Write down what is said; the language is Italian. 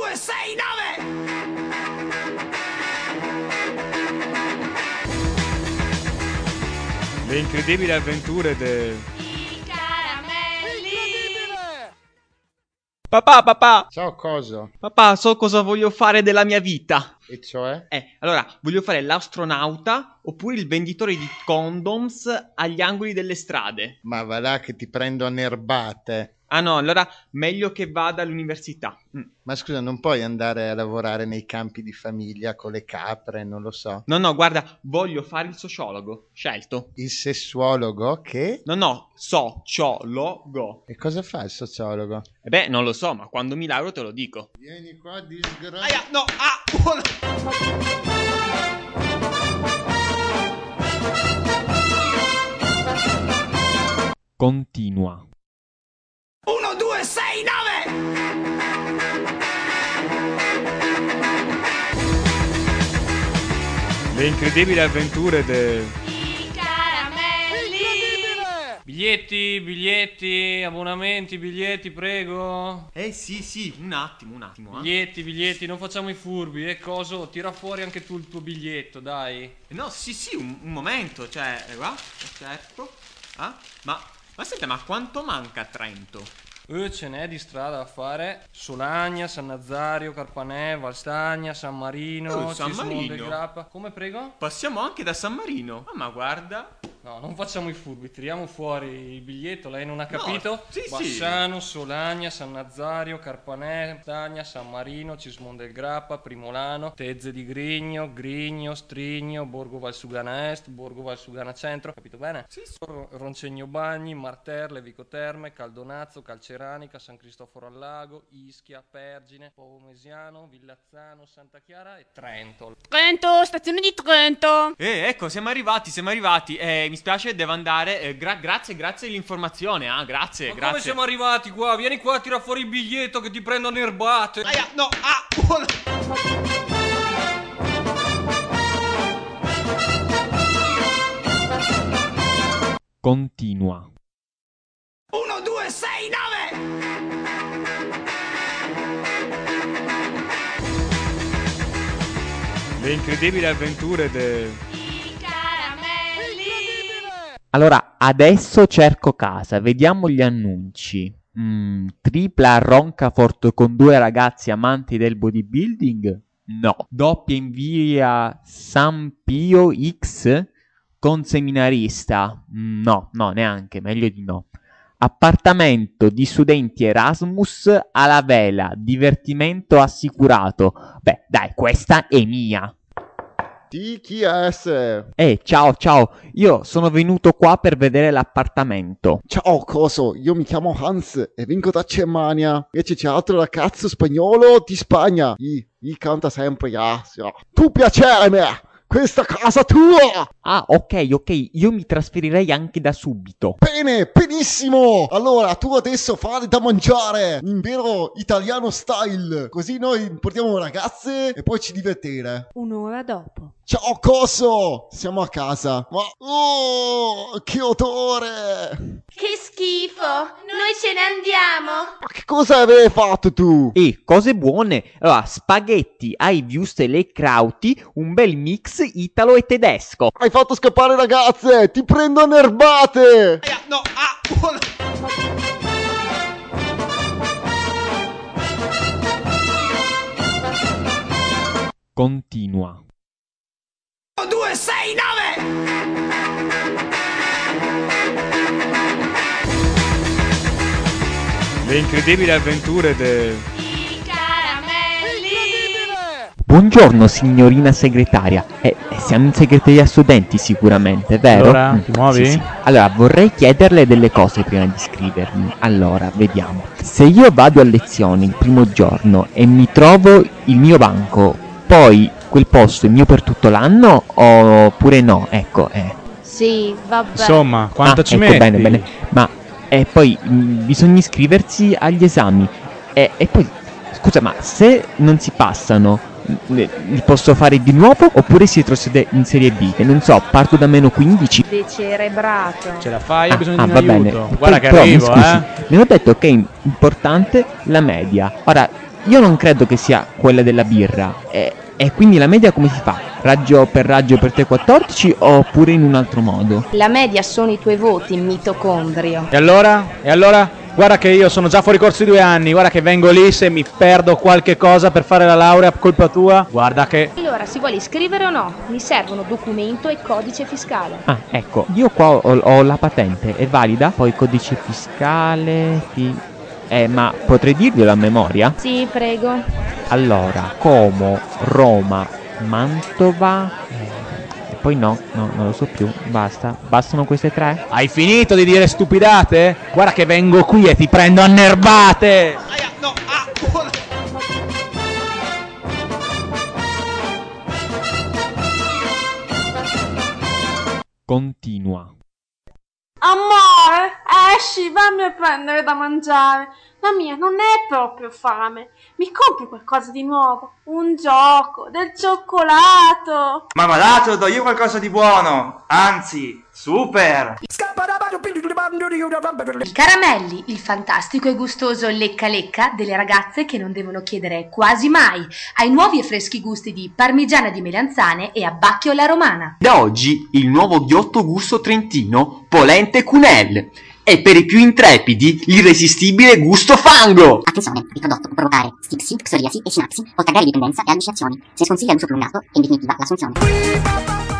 269! Le incredibili avventure I caramelli! Papà, Ciao, cosa? papà, so cosa voglio fare della mia vita. E cioè? Allora, voglio fare l'astronauta oppure il venditore di condoms agli angoli delle strade. Ma va là che ti prendo a nerbate. Ah no, allora meglio che vada all'università. Ma scusa, non puoi andare a lavorare nei campi di famiglia con le capre, non lo so. No, guarda, voglio fare il sociologo. Scelto. Il sessuologo che? No, sociologo. E cosa fa il sociologo? E beh, non lo so, ma quando mi laureo te lo dico. Vieni qua, disgrazia. Aia, no, Continua. 1269! Le incredibili avventure I caramelli! Biglietti, abbonamenti, biglietti, prego. Sì, un attimo. Biglietti, non facciamo i furbi, coso, tira fuori anche tu il tuo biglietto, dai. No, sì, un momento, cioè, qua, certo. Ma senta, ma quanto manca a Trento? Ce n'è di strada da fare. Solagna, San Nazario, Carpanè, Valstagna, San Marino, San Cismonde, Marino? Grappa. Come, prego? Passiamo anche da San Marino. Ma guarda. No, non facciamo i furbi, tiriamo fuori il biglietto, lei non ha capito? Sì. Bassano, Solagna, San Nazario, Carpanè, Valstagna, San Marino, Cismonde del Grappa, Primolano, Tezze di Grigno, Strigno, Borgo Valsugana Est, Borgo Valsugana Centro, capito bene? Sì. Roncegno Bagni, Marterle, Vico Terme, Caldonazzo, Calceranica, San Cristoforo al Lago, Ischia, Pergine, Povomesiano, Villazzano, Santa Chiara e Trento. Trento, stazione di Trento. Ecco, siamo arrivati. Mi spiace, devo andare. Grazie dell'informazione. Grazie. Ma come siamo arrivati qua? Vieni qua, tira fuori il biglietto che ti prendo a nerbate. Aia, no, Continua. 1269! Le incredibili avventure I caramelli! Allora, adesso cerco casa, vediamo gli annunci. Tripla a Roncafort con 2 ragazzi amanti del bodybuilding? No. Doppia in via San Pio X con seminarista? No, neanche, meglio di no. Appartamento di studenti Erasmus alla vela, divertimento assicurato. Beh, dai, questa è mia. Sì, chi è? Ciao, io sono venuto qua per vedere l'appartamento. Ciao, coso, io mi chiamo Hans e vengo da Germania. Invece c'è altro ragazzo spagnolo di Spagna. Gli canta sempre, Tu piacere me! Questa casa tua! Ah, ok, io mi trasferirei anche da subito. Bene, benissimo! Allora, tu adesso fai da mangiare, in vero italiano style. Così noi portiamo ragazze e poi ci divertire. Un'ora dopo. Ciao, coso! Siamo a casa. Ma, che odore! Che schifo! Noi ce ne andiamo! Ma che cosa avevi fatto tu? Cose buone. Allora, spaghetti ai wurstel e krauti, un bel mix italo e tedesco. Hai fatto scappare ragazze! Ti prendo a nerbate! Aia, no, Continua. 269! Le incredibili avventure I caramelli! Buongiorno signorina segretaria. Siamo in segreteria studenti sicuramente, vero? Allora, ti muovi? Sì. Allora, vorrei chiederle delle cose prima di iscrivermi. Allora, vediamo. Se io vado a lezione il primo giorno e mi trovo il mio banco, poi quel posto è mio per tutto l'anno oppure no? Ecco, Sì, vabbè. Insomma, quanto ci ecco, metti? bene. Ma poi bisogna iscriversi agli esami. E poi, scusa, ma se non si passano, li posso fare di nuovo oppure si retrocede in serie B? E non so, parto da -15. Decerebrato. Ce la fai? Ho bisogno di un va bene. aiuto. Guarda che Però, arrivo, mi scusi, mi hanno detto che è importante la media. Ora, io non credo che sia quella della birra. E quindi la media come si fa? Raggio per 3,14 oppure in un altro modo? La media sono i tuoi voti, mitocondrio. E allora? E allora? Guarda che io sono già fuori corso di 2 anni, guarda che vengo lì se mi perdo qualche cosa per fare la laurea, colpa tua, guarda che... Allora, si vuole iscrivere o no? Mi servono documento e codice fiscale. Ah, ecco, io qua ho la patente, è valida? Poi codice fiscale, ma potrei dirglielo a memoria? Sì, prego. Allora, Como, Roma, Mantova... E poi no, non lo so più, bastano queste 3? Hai finito di dire stupidate? Guarda che vengo qui e ti prendo a nerbate! Continua. Amore, esci, vammi a prendere da mangiare. La mia non è proprio fame. Mi compri qualcosa di nuovo? Un gioco, del cioccolato. Ma là te lo do io qualcosa di buono. Anzi, super. I caramelli, il fantastico e gustoso lecca lecca delle ragazze che non devono chiedere quasi mai, ai nuovi e freschi gusti di parmigiana di melanzane e abbacchio alla romana. Da oggi il nuovo ghiotto gusto trentino Polente Cunel. E per i più intrepidi l'irresistibile gusto fango. Attenzione, il prodotto può provocare stipsi, psoriasi e sinapsi, oltre a gravi dipendenza e allucinazioni. Se sconsiglia l'uso prolungato e in definitiva l'assunzione.